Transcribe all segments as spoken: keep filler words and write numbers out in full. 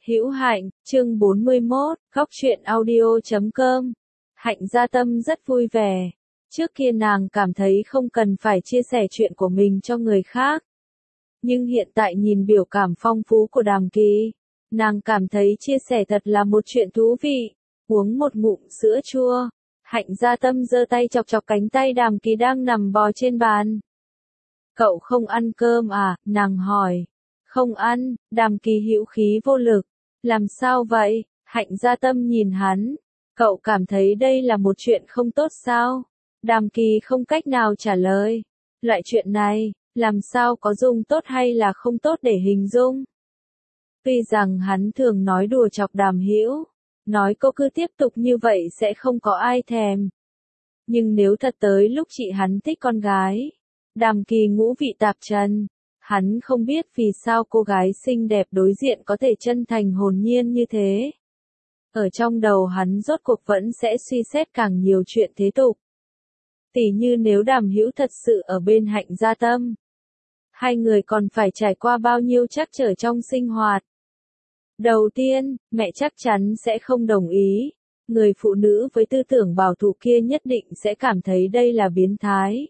Hữu Hạnh, chương bốn mươi mốt, góc truyện audio chấm com. Hạnh Gia Tâm rất vui vẻ. Trước kia nàng cảm thấy không cần phải chia sẻ chuyện của mình cho người khác. Nhưng hiện tại nhìn biểu cảm phong phú của Đàm Kỳ, nàng cảm thấy chia sẻ thật là một chuyện thú vị. Uống một ngụm sữa chua, Hạnh Gia Tâm giơ tay chọc chọc cánh tay Đàm Kỳ đang nằm bò trên bàn. Cậu không ăn cơm à? Nàng hỏi. Không ăn, Đàm Kỳ hữu khí vô lực. Làm sao vậy? Hạnh Gia Tâm nhìn hắn. Cậu cảm thấy đây là một chuyện không tốt sao? Đàm Kỳ không cách nào trả lời. Loại chuyện này, làm sao có dùng tốt hay là không tốt để hình dung? Tuy rằng hắn thường nói đùa chọc Đàm Hữu, nói cô cứ tiếp tục như vậy sẽ không có ai thèm. Nhưng nếu thật tới lúc chị hắn thích con gái, Đàm Kỳ ngũ vị tạp trần. Hắn không biết vì sao cô gái xinh đẹp đối diện có thể chân thành hồn nhiên như thế. Ở trong đầu hắn rốt cuộc vẫn sẽ suy xét càng nhiều chuyện thế tục. Tỉ như nếu Đàm Hữu thật sự ở bên Hạnh Gia Tâm, hai người còn phải trải qua bao nhiêu trắc trở trong sinh hoạt. Đầu tiên, mẹ chắc chắn sẽ không đồng ý. Người phụ nữ với tư tưởng bảo thủ kia nhất định sẽ cảm thấy đây là biến thái.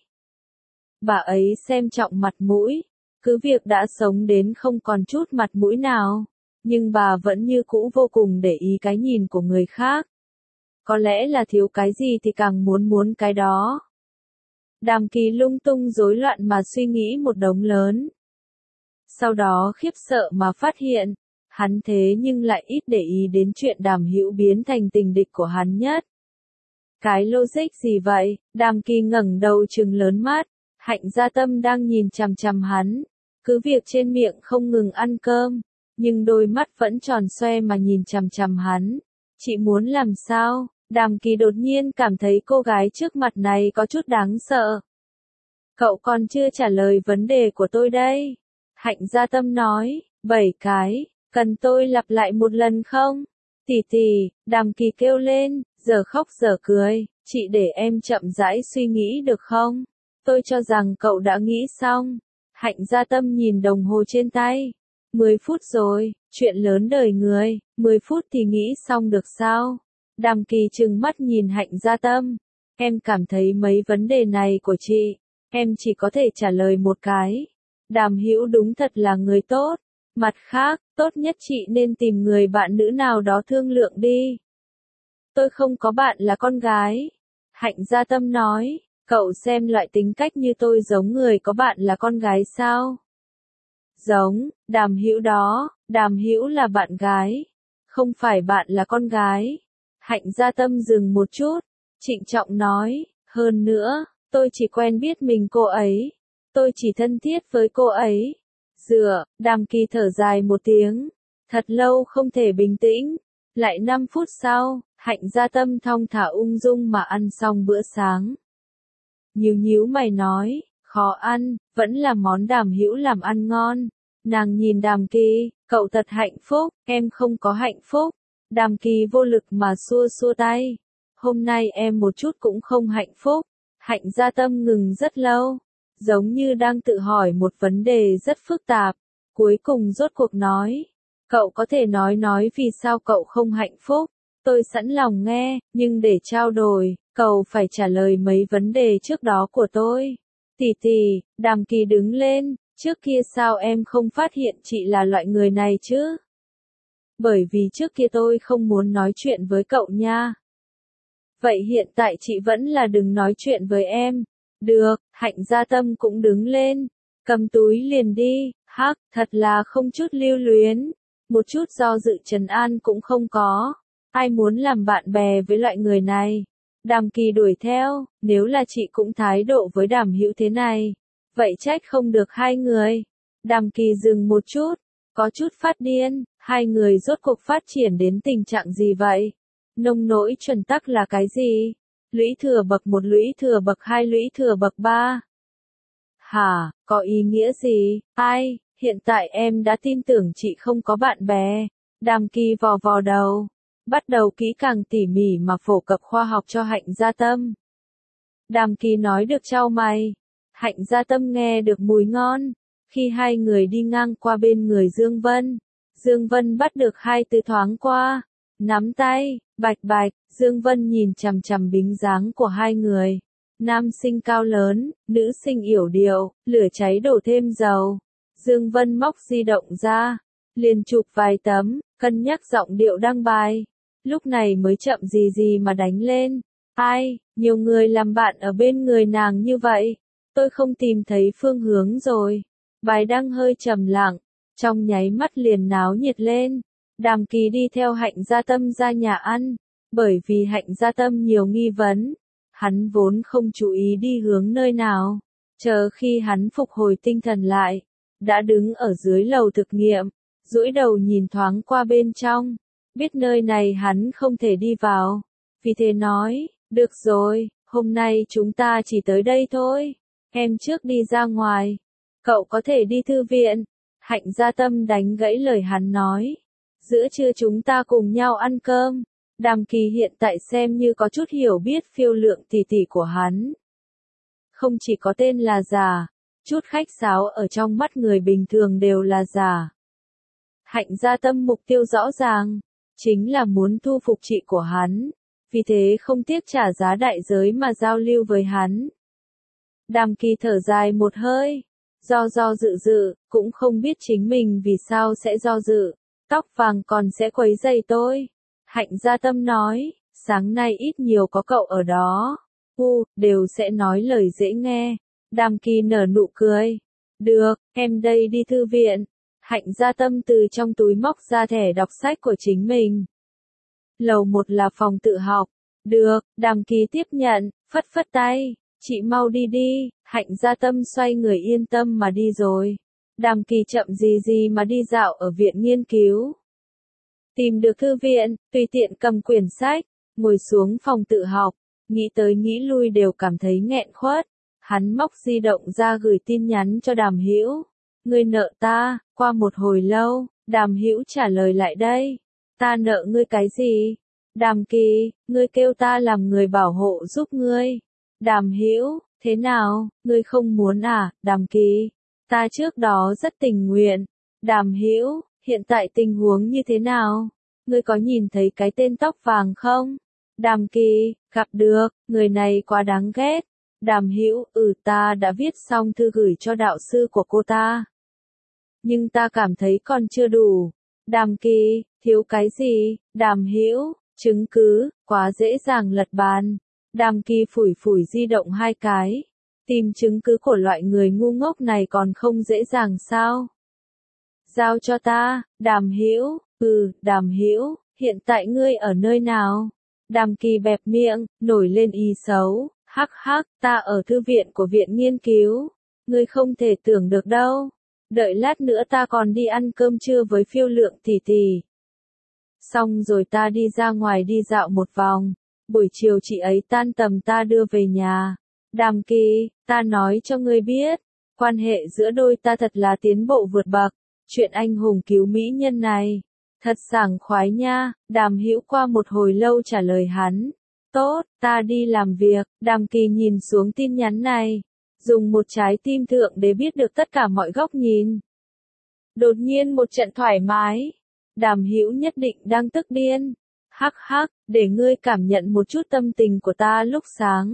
Bà ấy xem trọng mặt mũi. Cứ việc đã sống đến không còn chút mặt mũi nào, nhưng bà vẫn như cũ vô cùng để ý cái nhìn của người khác. Có lẽ là thiếu cái gì thì càng muốn muốn cái đó. Đàm Kỳ lung tung rối loạn mà suy nghĩ một đống lớn. Sau đó khiếp sợ mà phát hiện, hắn thế nhưng lại ít để ý đến chuyện Đàm Hữu biến thành tình địch của hắn nhất. Cái logic gì vậy? Đàm Kỳ ngẩng đầu trừng lớn mắt. Hạnh Gia Tâm đang nhìn chằm chằm hắn. Cứ việc trên miệng không ngừng ăn cơm, nhưng đôi mắt vẫn tròn xoe mà nhìn chằm chằm hắn. Chị muốn làm sao? Đàm Kỳ đột nhiên cảm thấy cô gái trước mặt này có chút đáng sợ. Cậu còn chưa trả lời vấn đề của tôi đây. Hạnh Gia Tâm nói, bảy cái, cần tôi lặp lại một lần không? Tỷ tỷ, Đàm Kỳ kêu lên, giờ khóc giờ cười, chị để em chậm rãi suy nghĩ được không? Tôi cho rằng cậu đã nghĩ xong. Hạnh Gia Tâm nhìn đồng hồ trên tay. mười phút rồi, chuyện lớn đời người, mười phút thì nghĩ xong được sao? Đàm Kỳ trừng mắt nhìn Hạnh Gia Tâm. Em cảm thấy mấy vấn đề này của chị, em chỉ có thể trả lời một cái. Đàm Hữu đúng thật là người tốt. Mặt khác, tốt nhất chị nên tìm người bạn nữ nào đó thương lượng đi. Tôi không có bạn là con gái. Hạnh Gia Tâm nói. Cậu xem loại tính cách như tôi giống người có bạn là con gái sao? Giống, Đàm Hữu đó, Đàm Hữu là bạn gái, không phải bạn là con gái. Hạnh Gia Tâm dừng một chút, trịnh trọng nói, hơn nữa, tôi chỉ quen biết mình cô ấy, tôi chỉ thân thiết với cô ấy. Dựa, Đàm Kỳ thở dài một tiếng, thật lâu không thể bình tĩnh. Lại năm phút sau, Hạnh Gia Tâm thong thả ung dung mà ăn xong bữa sáng. Nhíu nhíu mày nói, khó ăn, vẫn là món Đàm Hữu làm ăn ngon. Nàng nhìn Đàm Kỳ, cậu thật hạnh phúc, em không có hạnh phúc. Đàm Kỳ vô lực mà xua xua tay. Hôm nay em một chút cũng không hạnh phúc. Hạnh Gia Tâm ngừng rất lâu, giống như đang tự hỏi một vấn đề rất phức tạp. Cuối cùng rốt cuộc nói, cậu có thể nói nói vì sao cậu không hạnh phúc. Tôi sẵn lòng nghe, nhưng để trao đổi, cậu phải trả lời mấy vấn đề trước đó của tôi. Tỷ tỷ, Đàm Kỳ đứng lên, trước kia sao em không phát hiện chị là loại người này chứ? Bởi vì trước kia tôi không muốn nói chuyện với cậu nha. Vậy hiện tại chị vẫn là đừng nói chuyện với em. Được, Hạnh Gia Tâm cũng đứng lên, cầm túi liền đi, hắc, thật là không chút lưu luyến, một chút do dự trấn an cũng không có. Ai muốn làm bạn bè với loại người này? Đàm Kỳ đuổi theo, nếu là chị cũng thái độ với Đàm Hữu thế này, vậy trách không được hai người. Đàm Kỳ dừng một chút, có chút phát điên, hai người rốt cuộc phát triển đến tình trạng gì vậy? Nông nỗi chuẩn tắc là cái gì? Lũy thừa bậc một, lũy thừa bậc hai, lũy thừa bậc ba. Hả, có ý nghĩa gì? Ai, hiện tại em đã tin tưởng chị không có bạn bè. Đàm Kỳ vò vò đầu, bắt đầu kỹ càng tỉ mỉ mà phổ cập khoa học cho Hạnh Gia Tâm. Đàm Kỳ nói được chau mày. Hạnh Gia Tâm nghe được mùi ngon. Khi hai người đi ngang qua bên người Dương Vân, Dương Vân bắt được hai từ thoáng qua, nắm tay, bạch bạch, Dương Vân nhìn chằm chằm bính dáng của hai người. Nam sinh cao lớn, nữ sinh yểu điệu, lửa cháy đổ thêm dầu. Dương Vân móc di động ra, liền chụp vài tấm, cân nhắc giọng điệu đăng bài. Lúc này mới chậm gì gì mà đánh lên. Ai, nhiều người làm bạn ở bên người nàng như vậy. Tôi không tìm thấy phương hướng rồi. Bài đăng hơi trầm lặng, trong nháy mắt liền náo nhiệt lên. Đàm Kỳ đi theo Hạnh Gia Tâm ra nhà ăn, bởi vì Hạnh Gia Tâm nhiều nghi vấn. Hắn vốn không chú ý đi hướng nơi nào, chờ khi hắn phục hồi tinh thần lại, đã đứng ở dưới lầu thực nghiệm, duỗi đầu nhìn thoáng qua bên trong, biết nơi này hắn không thể đi vào, vì thế nói, được rồi, hôm nay chúng ta chỉ tới đây thôi, em trước đi ra ngoài, cậu có thể đi thư viện. Hạnh Gia Tâm đánh gãy lời hắn nói, giữa trưa chúng ta cùng nhau ăn cơm. Đàm Kỳ hiện tại xem như có chút hiểu biết phiêu lượng tỷ tỷ của hắn. Không chỉ có tên là giả, chút khách sáo ở trong mắt người bình thường đều là giả. Hạnh Gia Tâm mục tiêu rõ ràng, chính là muốn thu phục chị của hắn, vì thế không tiếc trả giá đại giới mà giao lưu với hắn. Đàm Kỳ thở dài một hơi, do do dự dự, cũng không biết chính mình vì sao sẽ do dự, tóc vàng còn sẽ quấy rầy tôi. Hạnh Gia Tâm nói, sáng nay ít nhiều có cậu ở đó, u, đều sẽ nói lời dễ nghe. Đàm Kỳ nở nụ cười, được, em đây đi thư viện. Hạnh Gia Tâm từ trong túi móc ra thẻ đọc sách của chính mình. Lầu một là phòng tự học, được, Đàm Kỳ tiếp nhận, phất phất tay, chị mau đi đi. Hạnh Gia Tâm xoay người yên tâm mà đi rồi. Đàm Kỳ chậm gì gì mà đi dạo ở viện nghiên cứu. Tìm được thư viện, tùy tiện cầm quyển sách, ngồi xuống phòng tự học, nghĩ tới nghĩ lui đều cảm thấy nghẹn khuất. Hắn móc di động ra gửi tin nhắn cho Đàm Hữu. Ngươi nợ ta, qua một hồi lâu, Đàm Hữu trả lời lại đây. Ta nợ ngươi cái gì? Đàm Kỳ, ngươi kêu ta làm người bảo hộ giúp ngươi. Đàm Hữu, thế nào, ngươi không muốn à? Đàm Kỳ, ta trước đó rất tình nguyện. Đàm Hữu, hiện tại tình huống như thế nào? Ngươi có nhìn thấy cái tên tóc vàng không? Đàm Kỳ, gặp được, người này quá đáng ghét. Đàm Hữu, ừ ta đã viết xong thư gửi cho đạo sư của cô ta. Nhưng ta cảm thấy còn chưa đủ. Đàm Kỳ, thiếu cái gì? Đàm Hữu, chứng cứ, quá dễ dàng lật bàn. Đàm Kỳ phủi phủi di động hai cái. Tìm chứng cứ của loại người ngu ngốc này còn không dễ dàng sao? Giao cho ta. Đàm Hữu, ừ, Đàm Hữu, hiện tại ngươi ở nơi nào? Đàm Kỳ bẹp miệng, nổi lên ý xấu, hắc hắc, ta ở thư viện của viện nghiên cứu, ngươi không thể tưởng được đâu, đợi lát nữa ta còn đi ăn cơm trưa với phiêu lượng tỷ tỷ. Xong rồi ta đi ra ngoài đi dạo một vòng, buổi chiều chị ấy tan tầm ta đưa về nhà. Đàm Kỳ, ta nói cho ngươi biết, quan hệ giữa đôi ta thật là tiến bộ vượt bậc, chuyện anh hùng cứu mỹ nhân này. Thật sảng khoái nha. Đàm Hữu qua một hồi lâu trả lời hắn. Tốt, ta đi làm việc. Đàm Kỳ nhìn xuống tin nhắn này, dùng một trái tim thượng để biết được tất cả mọi góc nhìn. Đột nhiên một trận thoải mái. Đàm Hữu nhất định đang tức điên. Hắc hắc, để ngươi cảm nhận một chút tâm tình của ta lúc sáng.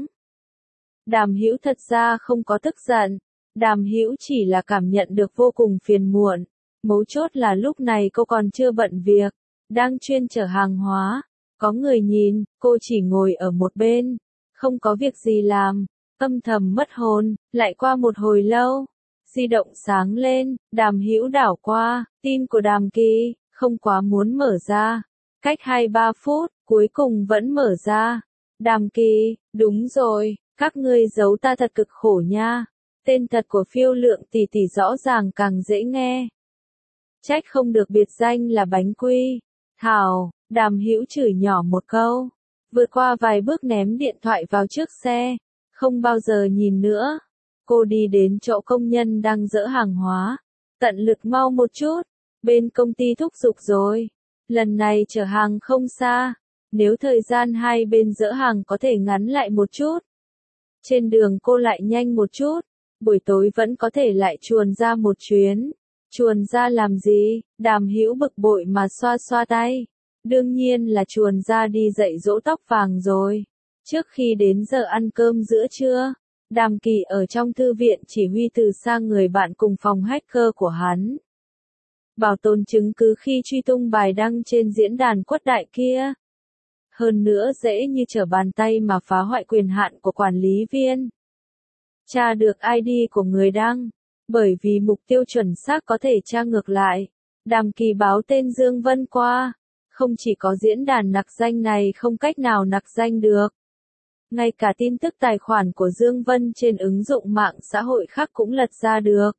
Đàm Hữu thật ra không có tức giận. Đàm Hữu chỉ là cảm nhận được vô cùng phiền muộn. Mấu chốt là lúc này cô còn chưa bận việc, đang chuyên chở hàng hóa, có người nhìn, cô chỉ ngồi ở một bên, không có việc gì làm, âm thầm mất hồn. Lại qua một hồi lâu, di động sáng lên, Đàm Hữu đảo qua, tin của Đàm Kỳ, không quá muốn mở ra, cách hai ba phút, cuối cùng vẫn mở ra. Đàm Kỳ, đúng rồi, các ngươi giấu ta thật cực khổ nha, tên thật của phiêu lượng tỷ tỷ rõ ràng càng dễ nghe. Trách không được biệt danh là bánh quy. Thảo, Đàm Hữu chửi nhỏ một câu, vượt qua vài bước ném điện thoại vào trước xe, không bao giờ nhìn nữa. Cô đi đến chỗ công nhân đang dỡ hàng hóa, tận lực mau một chút, bên công ty thúc giục rồi. Lần này chở hàng không xa, nếu thời gian hai bên dỡ hàng có thể ngắn lại một chút. Trên đường cô lại nhanh một chút, buổi tối vẫn có thể lại chuồn ra một chuyến. Chuồn ra làm gì? Đàm Hữu bực bội mà xoa xoa tay. Đương nhiên là chuồn ra đi dạy dỗ tóc vàng rồi. Trước khi đến giờ ăn cơm giữa trưa, Đàm Kỳ ở trong thư viện chỉ huy từ xa người bạn cùng phòng hacker của hắn. Bảo tồn chứng cứ khi truy tung bài đăng trên diễn đàn quất đại kia. Hơn nữa dễ như trở bàn tay mà phá hoại quyền hạn của quản lý viên. Tra được i đê của người đăng. Bởi vì mục tiêu chuẩn xác có thể tra ngược lại. Đàm Kỳ báo tên Dương Vân qua. Không chỉ có diễn đàn nặc danh này không cách nào nặc danh được. Ngay cả tin tức tài khoản của Dương Vân trên ứng dụng mạng xã hội khác cũng lật ra được.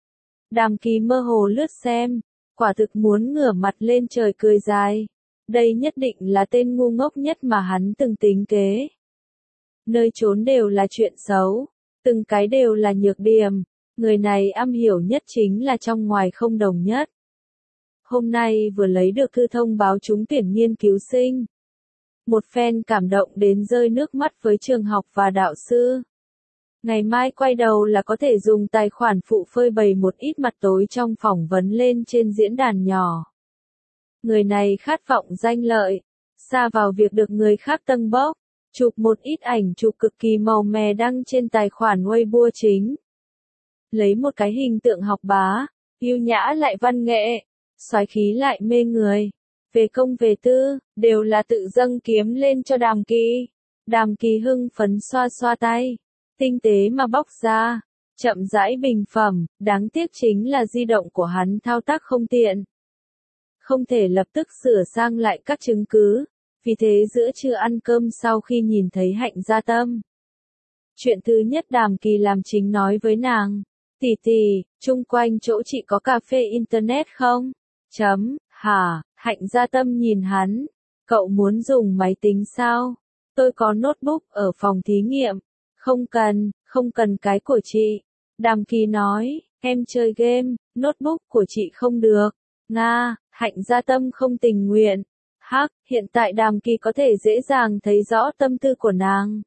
Đàm Kỳ mơ hồ lướt xem. Quả thực muốn ngửa mặt lên trời cười dài. Đây nhất định là tên ngu ngốc nhất mà hắn từng tính kế. Nơi trốn đều là chuyện xấu. Từng cái đều là nhược điểm. Người này am hiểu nhất chính là trong ngoài không đồng nhất. Hôm nay vừa lấy được thư thông báo trúng tuyển nghiên cứu sinh. Một fan cảm động đến rơi nước mắt với trường học và đạo sư. Ngày mai quay đầu là có thể dùng tài khoản phụ phơi bày một ít mặt tối trong phỏng vấn lên trên diễn đàn nhỏ. Người này khát vọng danh lợi, sa vào việc được người khác tâng bốc, chụp một ít ảnh chụp cực kỳ màu mè đăng trên tài khoản Weibo chính. Lấy một cái hình tượng học bá, yêu nhã lại văn nghệ, soái khí lại mê người. Về công về tư, đều là tự dâng kiếm lên cho Đàm Kỳ. Đàm Kỳ hưng phấn xoa xoa tay, tinh tế mà bóc ra, chậm rãi bình phẩm, đáng tiếc chính là di động của hắn thao tác không tiện. Không thể lập tức sửa sang lại các chứng cứ, vì thế giữa trưa ăn cơm sau khi nhìn thấy Hạnh Gia Tâm. Chuyện thứ nhất Đàm Kỳ làm chính nói với nàng, tỷ tỷ, chung quanh chỗ chị có cà phê internet không? Chấm, hả, Hạnh Gia Tâm nhìn hắn, cậu muốn dùng máy tính sao? Tôi có notebook ở phòng thí nghiệm, không cần, không cần cái của chị. Đàm Kỳ nói, em chơi game, notebook của chị không được. Nga, Hạnh Gia Tâm không tình nguyện. Hắc, hiện tại Đàm Kỳ có thể dễ dàng thấy rõ tâm tư của nàng.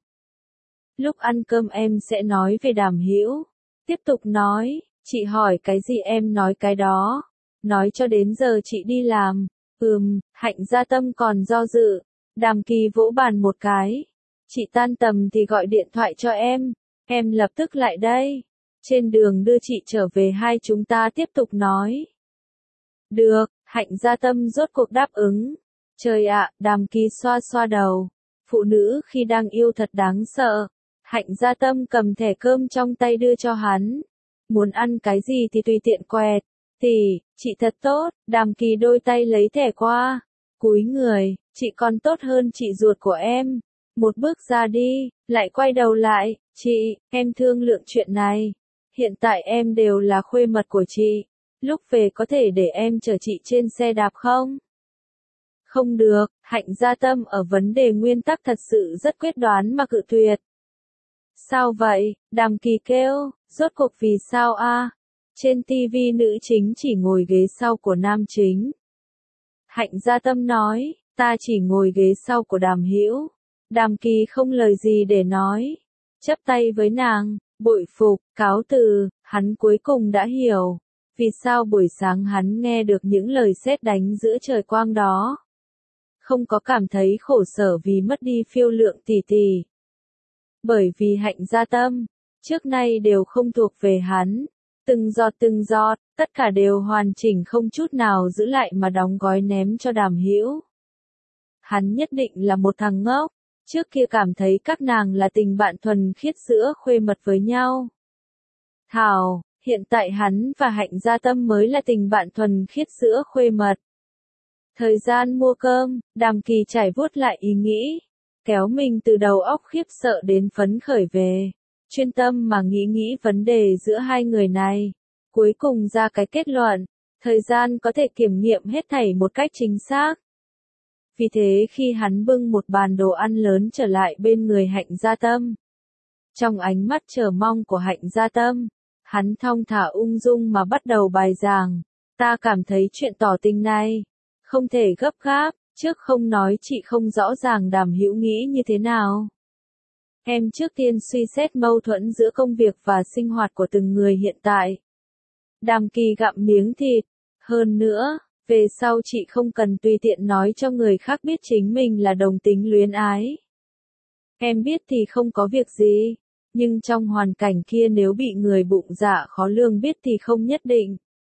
Lúc ăn cơm em sẽ nói về Đàm Hữu. Tiếp tục nói, chị hỏi cái gì em nói cái đó. Nói cho đến giờ chị đi làm. Ừm, Hạnh Gia Tâm còn do dự. Đàm Kỳ vỗ bàn một cái. Chị tan tầm thì gọi điện thoại cho em. Em lập tức lại đây. Trên đường đưa chị trở về hai chúng ta tiếp tục nói. Được, Hạnh Gia Tâm rốt cuộc đáp ứng. Trời ạ, Đàm Kỳ xoa xoa đầu. Phụ nữ khi đang yêu thật đáng sợ. Hạnh Gia Tâm cầm thẻ cơm trong tay đưa cho hắn. Muốn ăn cái gì thì tùy tiện quẹt. Tỷ, chị thật tốt. Đàm Kỳ đôi tay lấy thẻ qua. Cúi người, chị còn tốt hơn chị ruột của em. Một bước ra đi, lại quay đầu lại. Chị, em thương lượng chuyện này. Hiện tại em đều là khuê mật của chị. Lúc về có thể để em chở chị trên xe đạp không? Không được, Hạnh Gia Tâm ở vấn đề nguyên tắc thật sự rất quyết đoán mà cự tuyệt. Sao vậy? Đàm Kỳ kêu, rốt cuộc vì sao a? Trên ti vi nữ chính chỉ ngồi ghế sau của nam chính. Hạnh Gia Tâm nói, ta chỉ ngồi ghế sau của Đàm Hữu. Đàm Kỳ không lời gì để nói. Chắp tay với nàng, bội phục, cáo từ, hắn cuối cùng đã hiểu. Vì sao buổi sáng hắn nghe được những lời sét đánh giữa trời quang đó. Không có cảm thấy khổ sở vì mất đi phiêu lượng tỷ tỷ. Bởi vì Hạnh Gia Tâm, trước nay đều không thuộc về hắn. Từng giọt từng giọt, tất cả đều hoàn chỉnh không chút nào giữ lại mà đóng gói ném cho Đàm Hữu. Hắn nhất định là một thằng ngốc, trước kia cảm thấy các nàng là tình bạn thuần khiết giữa khuê mật với nhau. Thảo, hiện tại hắn và Hạnh Gia Tâm mới là tình bạn thuần khiết giữa khuê mật. Thời gian mua cơm, Đàm Kỳ trải vuốt lại ý nghĩ, kéo mình từ đầu óc khiếp sợ đến phấn khởi về, chuyên tâm mà nghĩ nghĩ vấn đề giữa hai người này, cuối cùng ra cái kết luận, thời gian có thể kiểm nghiệm hết thảy một cách chính xác. Vì thế khi hắn bưng một bàn đồ ăn lớn trở lại bên người Hạnh Gia Tâm, trong ánh mắt chờ mong của Hạnh Gia Tâm, hắn thong thả ung dung mà bắt đầu bài giảng, ta cảm thấy chuyện tỏ tình này không thể gấp gáp, trước không nói chị không rõ ràng Đàm Hữu nghĩ như thế nào. Em trước tiên suy xét mâu thuẫn giữa công việc và sinh hoạt của từng người hiện tại. Đàm Kỳ gặm miếng thịt. Hơn nữa, về sau chị không cần tùy tiện nói cho người khác biết chính mình là đồng tính luyến ái. Em biết thì không có việc gì, nhưng trong hoàn cảnh kia nếu bị người bụng dạ khó lường biết thì không nhất định.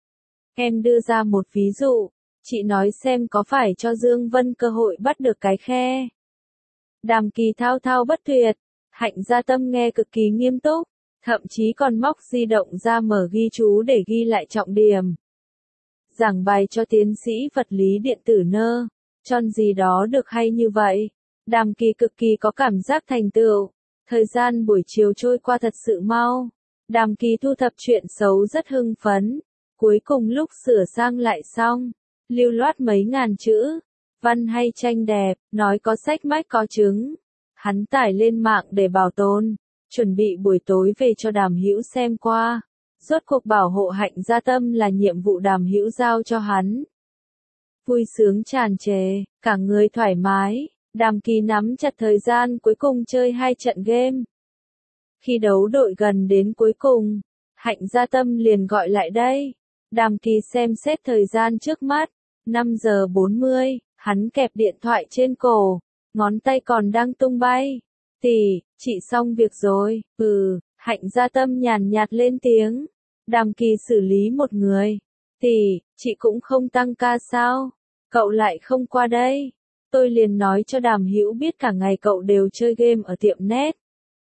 Em đưa ra một ví dụ, chị nói xem có phải cho Dương Vân cơ hội bắt được cái khe. Đàm Kỳ thao thao bất tuyệt, Hạnh Gia Tâm nghe cực kỳ nghiêm túc, thậm chí còn móc di động ra mở ghi chú để ghi lại trọng điểm. Giảng bài cho tiến sĩ vật lý điện tử nơ, tròn gì đó được hay như vậy. Đàm Kỳ cực kỳ có cảm giác thành tựu. Thời gian buổi chiều trôi qua thật sự mau. Đàm Kỳ thu thập chuyện xấu rất hưng phấn. Cuối cùng lúc sửa sang lại xong, lưu loát mấy ngàn chữ, văn hay tranh đẹp, nói có sách mách có chứng. Hắn tải lên mạng để bảo tồn, chuẩn bị buổi tối về cho Đàm Hữu xem qua. Rốt cuộc bảo hộ Hạnh Gia Tâm là nhiệm vụ Đàm Hữu giao cho hắn. Vui sướng tràn trề, cả người thoải mái, Đàm Kỳ nắm chặt thời gian cuối cùng chơi hai trận game. Khi đấu đội gần đến cuối cùng, Hạnh Gia Tâm liền gọi lại đây. Đàm Kỳ xem xét thời gian trước mắt, năm giờ bốn mươi, hắn kẹp điện thoại trên cổ, ngón tay còn đang tung bay. Tỷ, chị xong việc rồi, ừ, Hạnh Gia Tâm nhàn nhạt lên tiếng. Đàm Kỳ xử lý một người. Tỷ, chị cũng không tăng ca sao? Cậu lại không qua đây. Tôi liền nói cho Đàm Hữu biết cả ngày cậu đều chơi game ở tiệm net.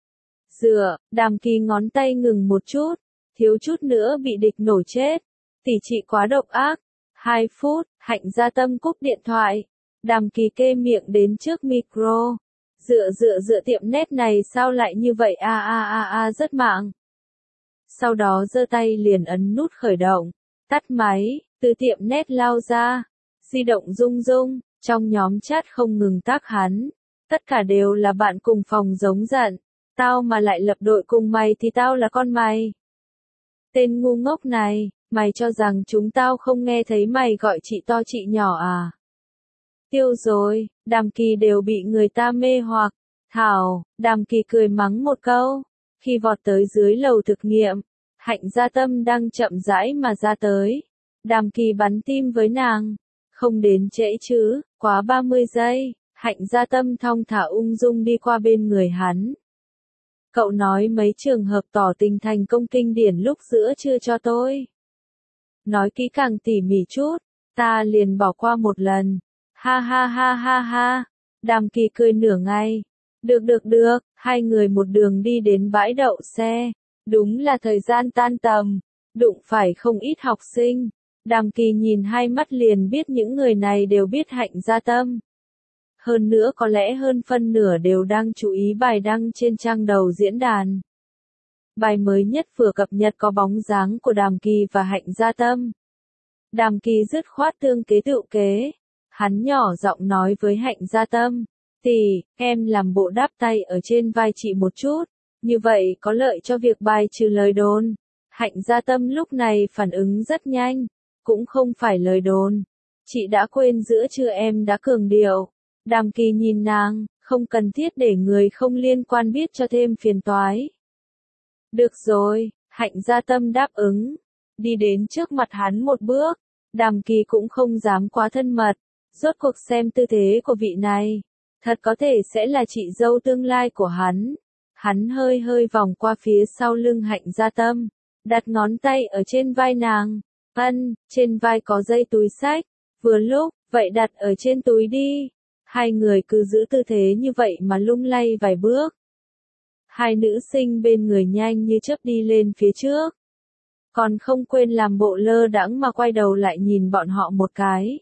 Dựa, Đàm Kỳ ngón tay ngừng một chút, thiếu chút nữa bị địch nổ chết. Tỷ chị quá độc ác. Hai phút, Hạnh Gia Tâm cúp điện thoại. Đàm Kỳ kê miệng đến trước micro. Dựa dựa dựa tiệm net này sao lại như vậy a a a a rất mạng. Sau đó giơ tay liền ấn nút khởi động, tắt máy, từ tiệm net lao ra, di động rung rung, trong nhóm chat không ngừng tác hắn, tất cả đều là bạn cùng phòng giống giận, tao mà lại lập đội cùng mày thì tao là con mày. Tên ngu ngốc này, mày cho rằng chúng tao không nghe thấy mày gọi chị to chị nhỏ à? Tiêu rồi, Đàm Kỳ đều bị người ta mê hoặc, thảo, Đàm Kỳ cười mắng một câu. Khi vọt tới dưới lầu thực nghiệm, Hạnh Gia Tâm đang chậm rãi mà ra tới. Đàm Kỳ bắn tim với nàng. Không đến trễ chứ, quá ba mươi giây, Hạnh Gia Tâm thong thả ung dung đi qua bên người hắn. Cậu nói mấy trường hợp tỏ tình thành công kinh điển lúc giữa trưa cho tôi. Nói kỹ càng tỉ mỉ chút, ta liền bỏ qua một lần. Ha ha ha ha ha. Đàm Kỳ cười nửa ngày. Được được được, hai người một đường đi đến bãi đậu xe. Đúng là thời gian tan tầm, đụng phải không ít học sinh. Đàm Kỳ nhìn hai mắt liền biết những người này đều biết Hạnh Gia Tâm. Hơn nữa có lẽ hơn phân nửa đều đang chú ý bài đăng trên trang đầu diễn đàn. Bài mới nhất vừa cập nhật có bóng dáng của Đàm Kỳ và Hạnh Gia Tâm. Đàm Kỳ dứt khoát tương kế tự kế. Hắn nhỏ giọng nói với Hạnh Gia Tâm. Tỷ, em làm bộ đáp tay ở trên vai chị một chút. Như vậy có lợi cho việc bài trừ lời đồn. Hạnh Gia Tâm lúc này phản ứng rất nhanh. Cũng không phải lời đồn. Chị đã quên giữa trưa em đã cường điệu. Đàm Kỳ nhìn nàng, không cần thiết để người không liên quan biết cho thêm phiền toái. Được rồi, Hạnh Gia Tâm đáp ứng. Đi đến trước mặt hắn một bước. Đàm Kỳ cũng không dám quá thân mật. Rốt cuộc xem tư thế của vị này. Thật có thể sẽ là chị dâu tương lai của hắn. Hắn hơi hơi vòng qua phía sau lưng Hạnh Gia Tâm. Đặt ngón tay ở trên vai nàng. Ân, trên vai có dây túi xách. Vừa lúc, vậy đặt ở trên túi đi. Hai người cứ giữ tư thế như vậy mà lung lay vài bước. Hai nữ sinh bên người nhanh như chớp đi lên phía trước. Còn không quên làm bộ lơ đãng mà quay đầu lại nhìn bọn họ một cái.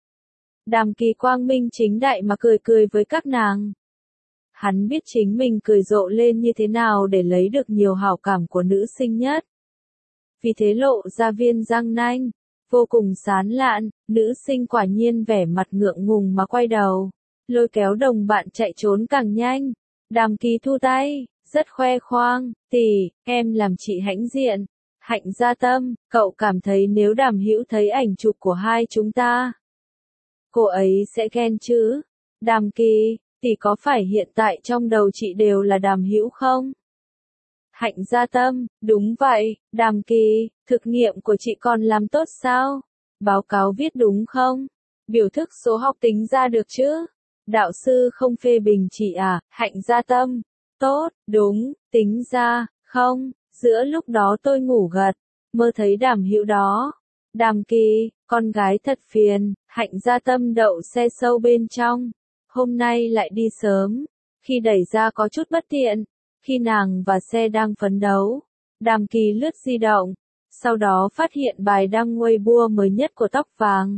Đàm Kỳ quang minh chính đại mà cười cười với các nàng. Hắn biết chính mình cười rộ lên như thế nào để lấy được nhiều hảo cảm của nữ sinh nhất. Vì thế lộ ra viên răng nanh, vô cùng sán lạn, nữ sinh quả nhiên vẻ mặt ngượng ngùng mà quay đầu, lôi kéo đồng bạn chạy trốn càng nhanh. Đàm Kỳ thu tay, rất khoe khoang, tỷ, em làm chị hãnh diện. Hạnh Gia Tâm, cậu cảm thấy nếu Đàm Hữu thấy ảnh chụp của hai chúng ta, cô ấy sẽ ghen chứ? Đàm Kỳ, tỷ có phải hiện tại trong đầu chị đều là Đàm Hữu không? Hạnh Gia Tâm, đúng vậy, Đàm Kỳ, thực nghiệm của chị còn làm tốt sao? Báo cáo viết đúng không? Biểu thức số học tính ra được chứ? Đạo sư không phê bình chị à? Hạnh Gia Tâm, tốt, đúng, tính ra, không, giữa lúc đó tôi ngủ gật, mơ thấy Đàm Hữu đó. Đàm Kỳ, con gái thật phiền. Hạnh Gia Tâm đậu xe sâu bên trong. Hôm nay lại đi sớm. Khi đẩy ra có chút bất tiện. Khi nàng và xe đang phấn đấu, Đàm Kỳ lướt di động. Sau đó phát hiện bài đăng Weibo mới nhất của Tóc Vàng.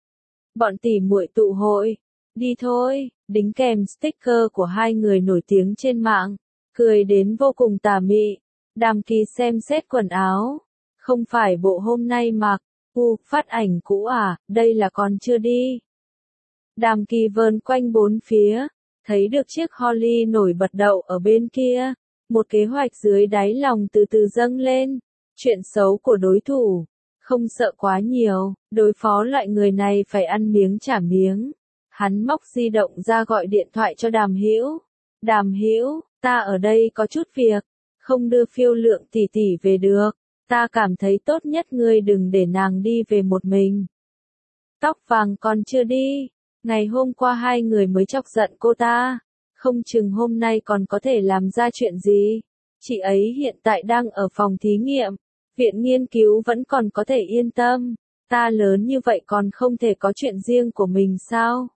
Bọn tỉ muội tụ hội. Đi thôi, đính kèm sticker của hai người nổi tiếng trên mạng. Cười đến vô cùng tà mị. Đàm Kỳ xem xét quần áo. Không phải bộ hôm nay mặc. U, phát ảnh cũ à, đây là còn chưa đi. Đàm Kỳ vờn quanh bốn phía, thấy được chiếc Holly nổi bật đậu ở bên kia. Một kế hoạch dưới đáy lòng từ từ dâng lên. Chuyện xấu của đối thủ. Không sợ quá nhiều, đối phó loại người này phải ăn miếng trả miếng. Hắn móc di động ra gọi điện thoại cho Đàm Hữu. Đàm Hữu, ta ở đây có chút việc, không đưa Phiêu Lượng tỷ tỷ về được. Ta cảm thấy tốt nhất ngươi đừng để nàng đi về một mình. Tóc Vàng còn chưa đi. Ngày hôm qua hai người mới chọc giận cô ta. Không chừng hôm nay còn có thể làm ra chuyện gì. Chị ấy hiện tại đang ở phòng thí nghiệm. Viện nghiên cứu vẫn còn có thể yên tâm. Ta lớn như vậy còn không thể có chuyện riêng của mình sao?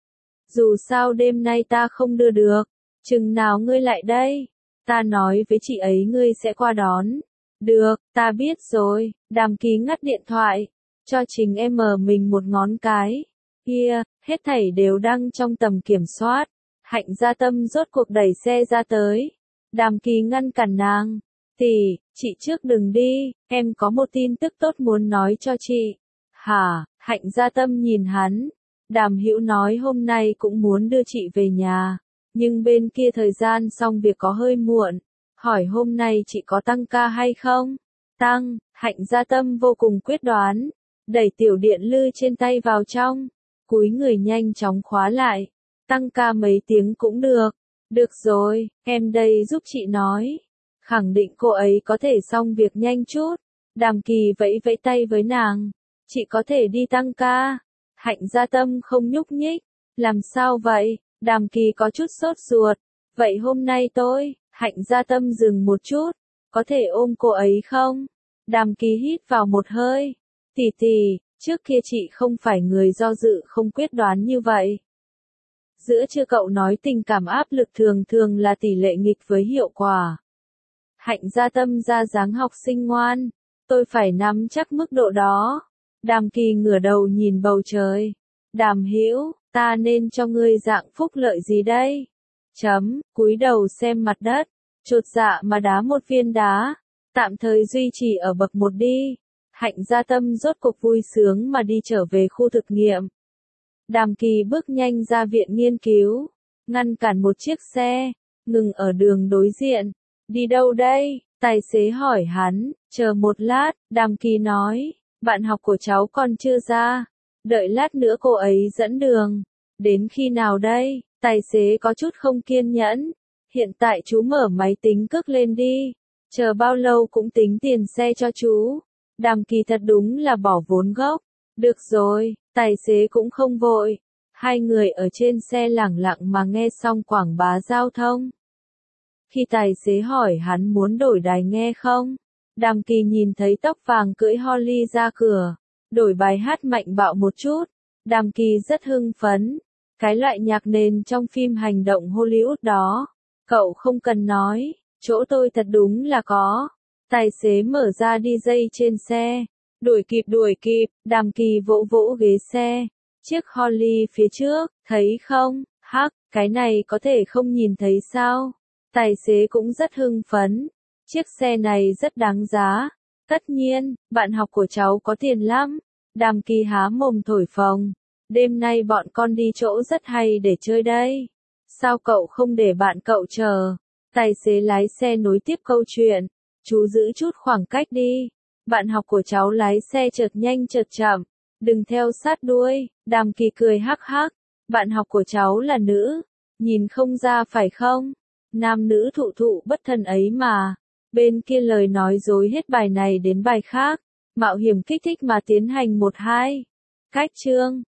Dù sao đêm nay ta không đưa được. Chừng nào ngươi lại đây? Ta nói với chị ấy ngươi sẽ qua đón. Được, ta biết rồi. Đàm Kỳ ngắt điện thoại. Cho Trình em mình một ngón cái. Kia, hết thảy đều đang trong tầm kiểm soát. Hạnh Gia Tâm rốt cuộc đẩy xe ra tới. Đàm Kỳ ngăn cản nàng. Tỷ, chị trước đừng đi, em có một tin tức tốt muốn nói cho chị. Hả? Hạnh Gia Tâm nhìn hắn. Đàm Hữu nói hôm nay cũng muốn đưa chị về nhà. Nhưng bên kia thời gian xong việc có hơi muộn. Hỏi hôm nay chị có tăng ca hay không? Tăng, Hạnh Gia Tâm vô cùng quyết đoán. Đẩy tiểu điện lư trên tay vào trong. Cúi người nhanh chóng khóa lại. Tăng ca mấy tiếng cũng được. Được rồi, em đây giúp chị nói. Khẳng định cô ấy có thể xong việc nhanh chút. Đàm Kỳ vẫy vẫy tay với nàng. Chị có thể đi tăng ca. Hạnh Gia Tâm không nhúc nhích. Làm sao vậy? Đàm Kỳ có chút sốt ruột. Vậy hôm nay tôi, Hạnh Gia Tâm dừng một chút. Có thể ôm cô ấy không? Đàm Kỳ hít vào một hơi. Tỷ tỷ, trước kia chị không phải người do dự không quyết đoán như vậy. Giữa chưa cậu nói tình cảm áp lực thường thường là tỷ lệ nghịch với hiệu quả. Hạnh Gia Tâm ra dáng học sinh ngoan. Tôi phải nắm chắc mức độ đó. Đàm Kỳ ngửa đầu nhìn bầu trời. Đàm Hữu, ta nên cho ngươi dạng phúc lợi gì đây? Chấm, cúi đầu xem mặt đất. Chột dạ mà đá một viên đá. Tạm thời duy trì ở bậc một đi. Hạnh Gia Tâm rốt cuộc vui sướng mà đi trở về khu thực nghiệm. Đàm Kỳ bước nhanh ra viện nghiên cứu. Ngăn cản một chiếc xe. Ngừng ở đường đối diện. Đi đâu đây? Tài xế hỏi hắn. Chờ một lát, Đàm Kỳ nói. Bạn học của cháu còn chưa ra. Đợi lát nữa cô ấy dẫn đường. Đến khi nào đây? Tài xế có chút không kiên nhẫn. Hiện tại chú mở máy tính cước lên đi. Chờ bao lâu cũng tính tiền xe cho chú. Đàm Kỳ thật đúng là bỏ vốn gốc. Được rồi, tài xế cũng không vội. Hai người ở trên xe lẳng lặng mà nghe xong quảng bá giao thông. Khi tài xế hỏi hắn muốn đổi đài nghe không, Đàm Kỳ nhìn thấy Tóc Vàng cưỡi Holly ra cửa, đổi bài hát mạnh bạo một chút. Đàm Kỳ rất hưng phấn. Cái loại nhạc nền trong phim hành động Hollywood đó. Cậu không cần nói, chỗ tôi thật đúng là có. Tài xế mở ra đi dây trên xe. Đuổi kịp đuổi kịp, Đàm Kỳ vỗ vỗ ghế xe. Chiếc Holly phía trước, thấy không? Hắc, cái này có thể không nhìn thấy sao? Tài xế cũng rất hưng phấn. Chiếc xe này rất đáng giá. Tất nhiên, bạn học của cháu có tiền lắm. Đàm Kỳ há mồm thổi phồng. Đêm nay bọn con đi chỗ rất hay để chơi đây. Sao cậu không để bạn cậu chờ? Tài xế lái xe nối tiếp câu chuyện. Chú giữ chút khoảng cách đi. Bạn học của cháu lái xe chợt nhanh chợt chậm. Đừng theo sát đuôi. Đàm Kỳ cười hắc hắc. Bạn học của cháu là nữ. Nhìn không ra phải không? Nam nữ thụ thụ bất thân ấy mà. Bên kia lời nói dối hết bài này đến bài khác, mạo hiểm kích thích mà tiến hành một hai. Cách chương